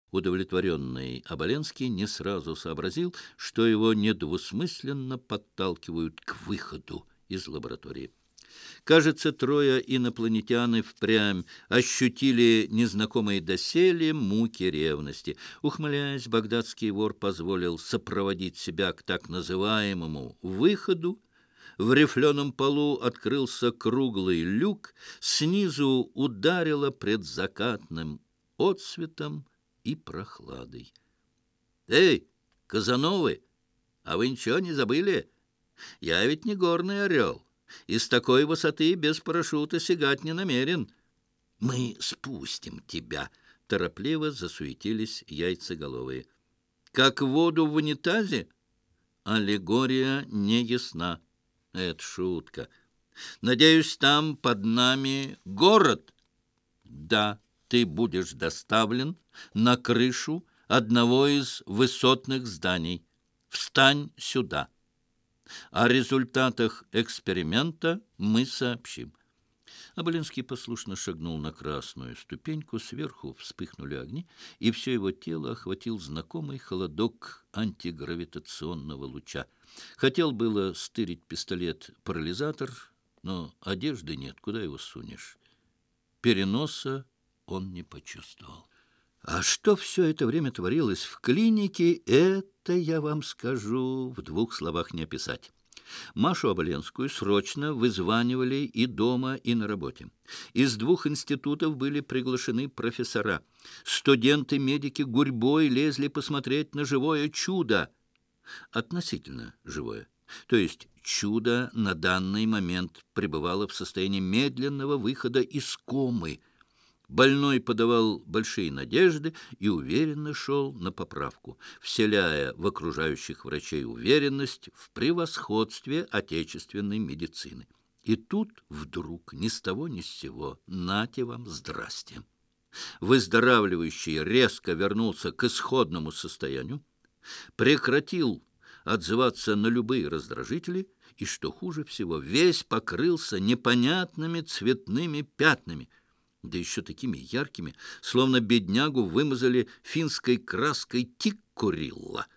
Удовлетворенный Оболенский не сразу сообразил, что его недвусмысленно подталкивают к выходу из лаборатории. Кажется, трое инопланетян и впрямь ощутили незнакомые доселе муки ревности. Ухмыляясь, багдадский вор позволил сопроводить себя к так называемому выходу. В рифленом полу открылся круглый люк, снизу ударило предзакатным отсветом и прохладой. «Эй, Казановы, а вы ничего не забыли? Я ведь не горный орел, и с такой высоты без парашюта сигать не намерен. Мы спустим тебя!» Торопливо засуетились яйцеголовые. «Как воду в унитазе? Аллегория не ясна. Это шутка. Надеюсь, там под нами город? Да, ты будешь доставлен на крышу одного из высотных зданий. Встань сюда. О результатах эксперимента мы сообщим». Оболенский послушно шагнул на красную ступеньку, сверху вспыхнули огни, и все его тело охватил знакомый холодок антигравитационного луча. Хотел было стырить пистолет-парализатор, но одежды нет, куда его сунешь? Переноса он не почувствовал. А что все это время творилось в клинике, это, я вам скажу, в двух словах не описать. Машу Оболенскую срочно вызванивали и дома, и на работе. Из двух институтов были приглашены профессора. Студенты-медики гурьбой лезли посмотреть на живое чудо. Относительно живое. То есть чудо на данный момент пребывало в состоянии медленного выхода из комы. Больной подавал большие надежды и уверенно шел на поправку, вселяя в окружающих врачей уверенность в превосходстве отечественной медицины. И тут вдруг ни с того ни с сего нате вам здрасте. Выздоравливающий резко вернулся к исходному состоянию, прекратил отзываться на любые раздражители и, что хуже всего, весь покрылся непонятными цветными пятнами, да еще такими яркими, словно беднягу вымазали финской краской тиккурилла.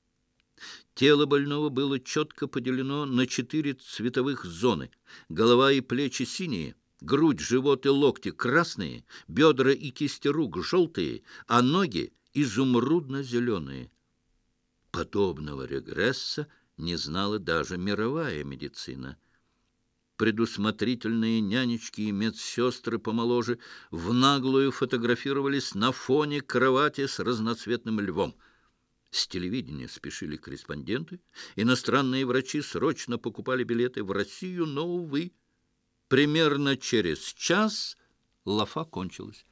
Тело больного было четко поделено на 4 цветовых зоны. Голова и плечи синие, грудь, живот и локти красные, бедра и кисти рук желтые, а ноги изумрудно-зеленые. Подобного регресса не знала даже мировая медицина. Предусмотрительные нянечки и медсестры помоложе в наглую фотографировались на фоне кровати с разноцветным львом. С телевидения спешили корреспонденты, иностранные врачи срочно покупали билеты в Россию, но, увы, примерно через час лафа кончилась.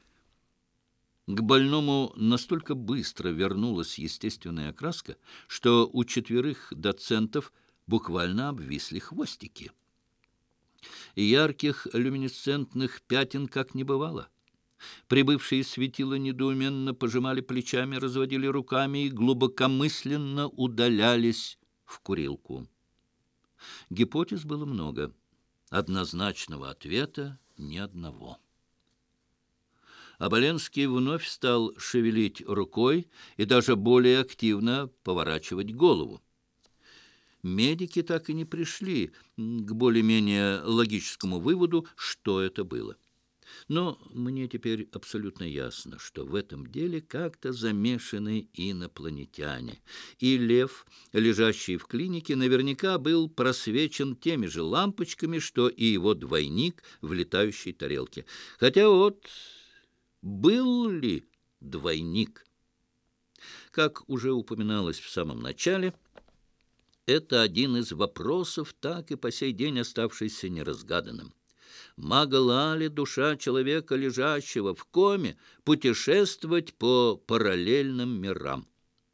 К больному настолько быстро вернулась естественная окраска, что у 4 доцентов буквально обвисли хвостики. Ярких люминесцентных пятен как не бывало. Прибывшие светила недоуменно пожимали плечами, разводили руками и глубокомысленно удалялись в курилку. Гипотез было много, однозначного ответа ни одного. Оболенский вновь стал шевелить рукой и даже более активно поворачивать голову. Медики так и не пришли к более-менее логическому выводу, что это было. Но мне теперь абсолютно ясно, что в этом деле как-то замешаны инопланетяне. И лев, лежащий в клинике, наверняка был просвечен теми же лампочками, что и его двойник в летающей тарелке. Хотя вот был ли двойник? Как уже упоминалось в самом начале, это один из вопросов, так и по сей день оставшийся неразгаданным. Могла ли душа человека, лежащего в коме, путешествовать по параллельным мирам?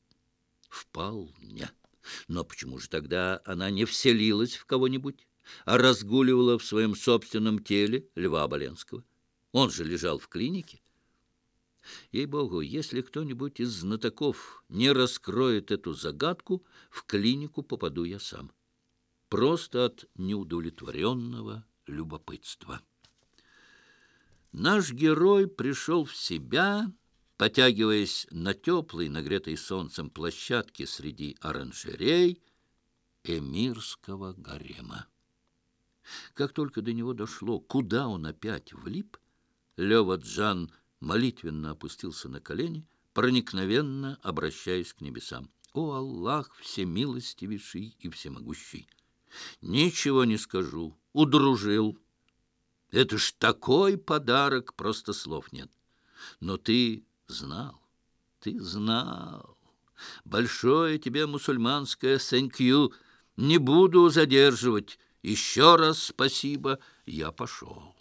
Вполне. Но почему же тогда она не вселилась в кого-нибудь, а разгуливала в своем собственном теле Льва Оболенского? Он же лежал в клинике. Ей-богу, если кто-нибудь из знатоков не раскроет эту загадку, в клинику попаду я сам. Просто от неудовлетворенного любопытства. Наш герой пришел в себя потягиваясь на теплой, нагретой солнцем площадке среди оранжерей эмирского гарема. Как только до него дошло, куда он опять влип, Лёва-Джан молитвенно опустился на колени, проникновенно обращаясь к небесам. «О Аллах, всемилостивейший и всемогущий! Ничего не скажу, удружил. Это ж такой подарок, просто слов нет. Но ты знал, ты знал. Большое тебе мусульманское thank you. Не буду задерживать. Еще раз спасибо, я пошел».